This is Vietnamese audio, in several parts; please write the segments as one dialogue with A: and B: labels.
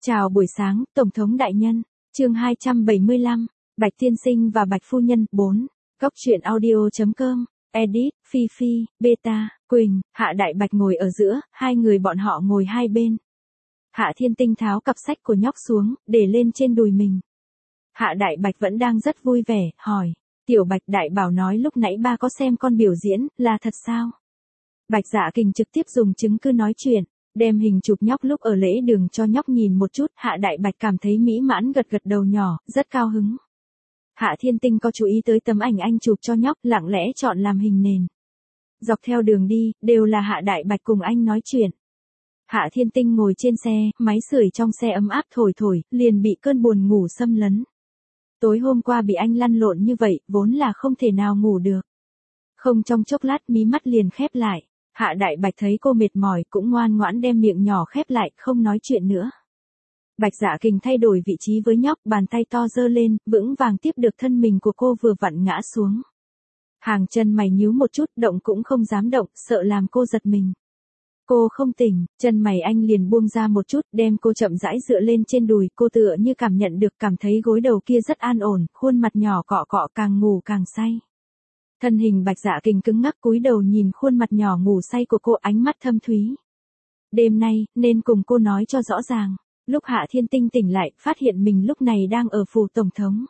A: Chào buổi sáng, Tổng thống đại nhân. Chương 275, Bạch tiên sinh và Bạch phu nhân. 4. Góc truyện audio.com. Edit, Phi Phi, Beta, Quỳnh, Hạ Đại Bạch ngồi ở giữa, hai người bọn họ ngồi hai bên. Hạ Thiên Tinh tháo cặp sách của nhóc xuống, để lên trên đùi mình. Hạ Đại Bạch vẫn đang rất vui vẻ, hỏi. Tiểu Bạch, Đại Bảo nói lúc nãy ba có xem con biểu diễn, là thật sao? Bạch Dạ Kình trực tiếp dùng chứng cứ nói chuyện. Đem hình chụp nhóc lúc ở lễ đường cho nhóc nhìn một chút, Hạ Đại Bạch cảm thấy mỹ mãn gật gật đầu nhỏ, rất cao hứng. Hạ Thiên Tinh có chú ý tới tấm ảnh anh chụp cho nhóc, lặng lẽ chọn làm hình nền. Dọc theo đường đi, đều là Hạ Đại Bạch cùng anh nói chuyện. Hạ Thiên Tinh ngồi trên xe, máy sưởi trong xe ấm áp thổi thổi, liền bị cơn buồn ngủ xâm lấn. Tối hôm qua bị anh lăn lộn như vậy, vốn là không thể nào ngủ được. Không trong chốc lát mí mắt liền khép lại. Hạ Đại Bạch thấy cô mệt mỏi cũng ngoan ngoãn đem miệng nhỏ khép lại, không nói chuyện nữa. Bạch Dạ Kình thay đổi vị trí với nhóc, bàn tay to giơ lên, vững vàng tiếp được thân mình của cô vừa vặn ngã xuống. Hàng chân mày nhíu một chút, động cũng không dám động, sợ làm cô giật mình. Cô không tỉnh, chân mày anh liền buông ra một chút, đem cô chậm rãi dựa lên trên đùi, cô tựa như cảm nhận được, cảm thấy gối đầu kia rất an ổn, khuôn mặt nhỏ cọ cọ, càng ngủ càng say. Thân hình Bạch Dạ Kình cứng ngắc cúi đầu nhìn khuôn mặt nhỏ ngủ say của cô, ánh mắt thâm thúy. Đêm nay, nên cùng cô nói cho rõ ràng. Lúc Hạ Thiên Tinh tỉnh lại, phát hiện mình lúc này đang ở phủ tổng thống.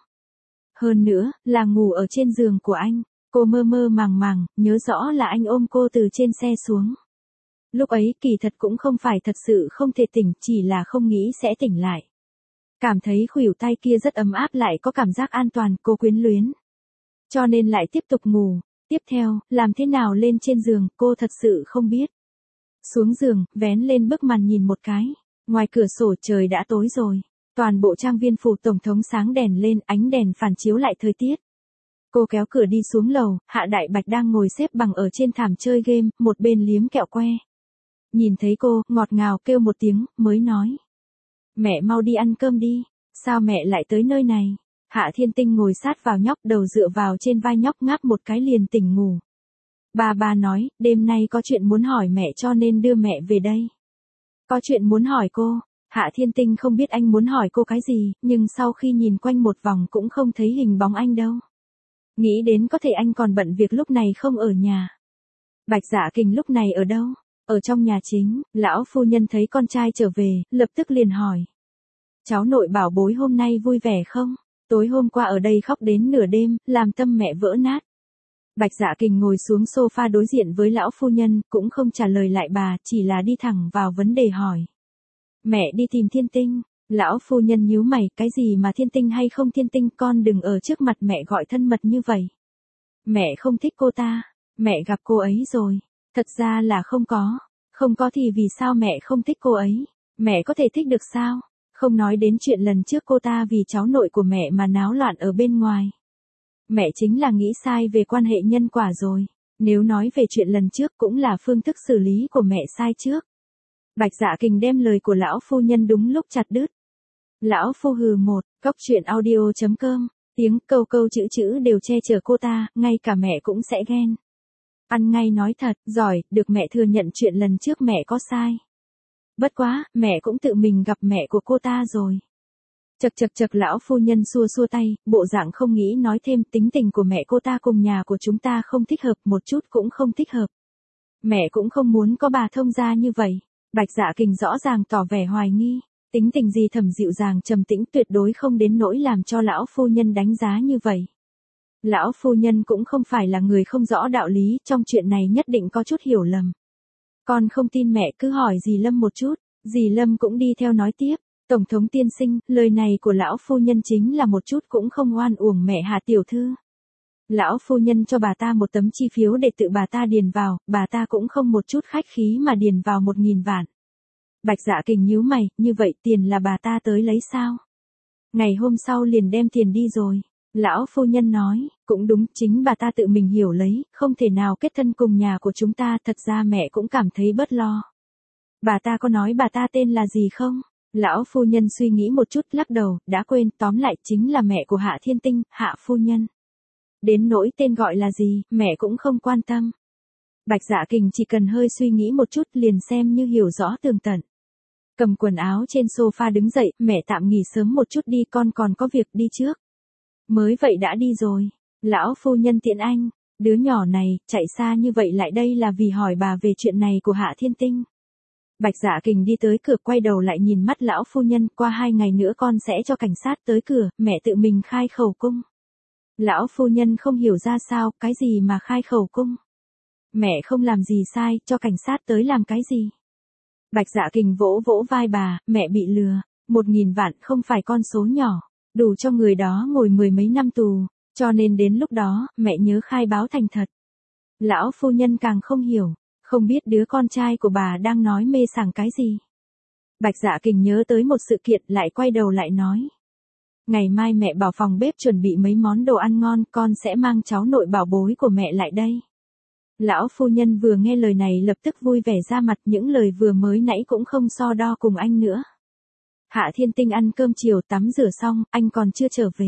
A: Hơn nữa, là ngủ ở trên giường của anh. Cô mơ mơ màng màng, nhớ rõ là anh ôm cô từ trên xe xuống. Lúc ấy kỳ thật cũng không phải thật sự không thể tỉnh, chỉ là không nghĩ sẽ tỉnh lại. Cảm thấy khuỷu tay kia rất ấm áp, lại có cảm giác an toàn, cô quyến luyến. Cho nên lại tiếp tục ngủ. Tiếp theo, làm thế nào lên trên giường, cô thật sự không biết. Xuống giường, vén lên bức màn nhìn một cái. Ngoài cửa sổ trời đã tối rồi. Toàn bộ trang viên phủ tổng thống sáng đèn lên, ánh đèn phản chiếu lại thời tiết. Cô kéo cửa đi xuống lầu, Hạ Đại Bạch đang ngồi xếp bằng ở trên thảm chơi game, một bên liếm kẹo que. Nhìn thấy cô, ngọt ngào kêu một tiếng, mới nói. Mẹ mau đi ăn cơm đi. Sao mẹ lại tới nơi này? Hạ Thiên Tinh ngồi sát vào nhóc, đầu dựa vào trên vai nhóc, ngáp một cái liền tỉnh ngủ. Ba nói, đêm nay có chuyện muốn hỏi mẹ cho nên đưa mẹ về đây. Có chuyện muốn hỏi cô. Hạ Thiên Tinh không biết anh muốn hỏi cô cái gì, nhưng sau khi nhìn quanh một vòng cũng không thấy hình bóng anh đâu. Nghĩ đến có thể anh còn bận việc lúc này không ở nhà. Bạch Dạ Kình lúc này ở đâu? Ở trong nhà chính. Lão phu nhân thấy con trai trở về, lập tức liền hỏi. Cháu nội bảo bối hôm nay vui vẻ không? Tối hôm qua ở đây khóc đến nửa đêm, làm tâm mẹ vỡ nát. Bạch Dạ Kình ngồi xuống sofa đối diện với lão phu nhân, cũng không trả lời lại bà, chỉ là đi thẳng vào vấn đề hỏi. Mẹ đi tìm Thiên Tinh. Lão phu nhân nhíu mày, cái gì mà Thiên Tinh hay không Thiên Tinh, con đừng ở trước mặt mẹ gọi thân mật như vậy. Mẹ không thích cô ta. Mẹ gặp cô ấy rồi. Thật ra là không có. Không có thì vì sao mẹ không thích cô ấy? Mẹ có thể thích được sao? Không nói đến chuyện lần trước cô ta vì cháu nội của mẹ mà náo loạn ở bên ngoài. Mẹ chính là nghĩ sai về quan hệ nhân quả rồi. Nếu nói về chuyện lần trước cũng là phương thức xử lý của mẹ sai trước. Bạch Dạ Kình đem lời của lão phu nhân đúng lúc chặt đứt. Lão phu hừ một, góc truyện audio.com, tiếng câu câu chữ chữ đều che chở cô ta, ngay cả mẹ cũng sẽ ghen. Ăn ngay nói thật, giỏi, được mẹ thừa nhận chuyện lần trước mẹ có sai. Bất quá, mẹ cũng tự mình gặp mẹ của cô ta rồi. Chật lão phu nhân xua xua tay, bộ dạng không nghĩ nói thêm, tính tình của mẹ cô ta cùng nhà của chúng ta không thích hợp, một chút cũng không thích hợp. Mẹ cũng không muốn có bà thông gia như vậy. Bạch Dạ Kình rõ ràng tỏ vẻ hoài nghi, tính tình gì thầm dịu dàng trầm tĩnh, tuyệt đối không đến nỗi làm cho lão phu nhân đánh giá như vậy. Lão phu nhân cũng không phải là người không rõ đạo lý, trong chuyện này nhất định có chút hiểu lầm. Con không tin mẹ cứ hỏi dì Lâm một chút. Dì Lâm cũng đi theo nói tiếp. Tổng thống tiên sinh, lời này của lão phu nhân chính là một chút cũng không oan uổng mẹ Hạ tiểu thư. Lão phu nhân cho bà ta một tấm chi phiếu để tự bà ta điền vào, bà ta cũng không một chút khách khí mà điền vào 1.000 vạn. Bạch Dạ Kình nhíu mày, như vậy tiền là bà ta tới lấy sao? Ngày hôm sau liền đem tiền đi rồi. Lão phu nhân nói, cũng đúng, chính bà ta tự mình hiểu lấy, không thể nào kết thân cùng nhà của chúng ta, thật ra mẹ cũng cảm thấy bớt lo. Bà ta có nói bà ta tên là gì không? Lão phu nhân suy nghĩ một chút, lắc đầu, đã quên, tóm lại chính là mẹ của Hạ Thiên Tinh, Hạ phu nhân. Đến nỗi tên gọi là gì, mẹ cũng không quan tâm. Bạch Dạ Kình chỉ cần hơi suy nghĩ một chút liền xem như hiểu rõ tường tận. Cầm quần áo trên sofa đứng dậy, mẹ tạm nghỉ sớm một chút đi, con còn có việc đi trước. Mới vậy đã đi rồi. Lão phu nhân tiễn anh, đứa nhỏ này, chạy xa như vậy lại đây là vì hỏi bà về chuyện này của Hạ Thiên Tinh. Bạch Dạ Kình đi tới cửa quay đầu lại nhìn mắt lão phu nhân, qua 2 ngày nữa con sẽ cho cảnh sát tới cửa, mẹ tự mình khai khẩu cung. Lão phu nhân không hiểu ra sao, cái gì mà khai khẩu cung. Mẹ không làm gì sai, cho cảnh sát tới làm cái gì. Bạch Dạ Kình vỗ vỗ vai bà, mẹ bị lừa, 1.000 vạn không phải con số nhỏ, đủ cho người đó ngồi 10 mấy năm tù, cho nên đến lúc đó, mẹ nhớ khai báo thành thật. Lão phu nhân càng không hiểu, không biết đứa con trai của bà đang nói mê sảng cái gì. Bạch Dạ Kình nhớ tới một sự kiện lại quay đầu lại nói. Ngày mai mẹ bảo phòng bếp chuẩn bị mấy món đồ ăn ngon, con sẽ mang cháu nội bảo bối của mẹ lại đây. Lão phu nhân vừa nghe lời này lập tức vui vẻ ra mặt, những lời vừa mới nãy cũng không so đo cùng anh nữa. Hạ Thiên Tinh ăn cơm chiều tắm rửa xong, anh còn chưa trở về.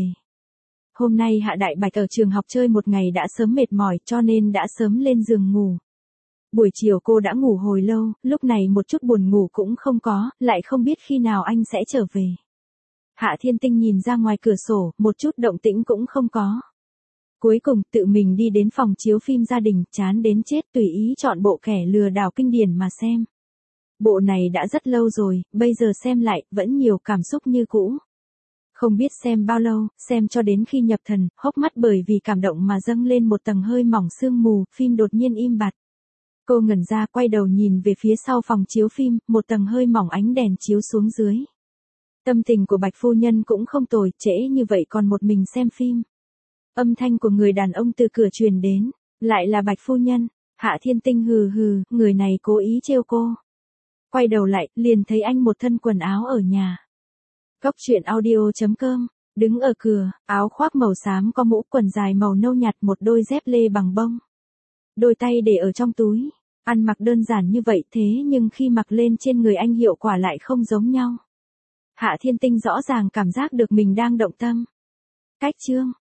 A: Hôm nay Hạ Đại Bạch ở trường học chơi một ngày đã sớm mệt mỏi cho nên đã sớm lên giường ngủ. Buổi chiều cô đã ngủ hồi lâu, lúc này một chút buồn ngủ cũng không có, lại không biết khi nào anh sẽ trở về. Hạ Thiên Tinh nhìn ra ngoài cửa sổ, một chút động tĩnh cũng không có. Cuối cùng tự mình đi đến phòng chiếu phim gia đình, chán đến chết tùy ý chọn bộ kẻ lừa đảo kinh điển mà xem. Bộ này đã rất lâu rồi, bây giờ xem lại, vẫn nhiều cảm xúc như cũ. Không biết xem bao lâu, xem cho đến khi nhập thần, hốc mắt bởi vì cảm động mà dâng lên một tầng hơi mỏng sương mù, phim đột nhiên im bặt. Cô ngẩn ra quay đầu nhìn về phía sau phòng chiếu phim, một tầng hơi mỏng ánh đèn chiếu xuống dưới. Tâm tình của Bạch phu nhân cũng không tồi, trễ như vậy còn một mình xem phim. Âm thanh của người đàn ông từ cửa truyền đến, lại là Bạch phu nhân. Hạ Thiên Tinh hừ hừ, người này cố ý trêu cô. Quay đầu lại, liền thấy anh một thân quần áo ở nhà. Cóc truyện audio.com, đứng ở cửa, áo khoác màu xám có mũ, quần dài màu nâu nhạt, một đôi dép lê bằng bông. Đôi tay để ở trong túi, ăn mặc đơn giản như vậy thế nhưng khi mặc lên trên người anh hiệu quả lại không giống nhau. Hạ Thiên Tinh rõ ràng cảm giác được mình đang động tâm. Cách chương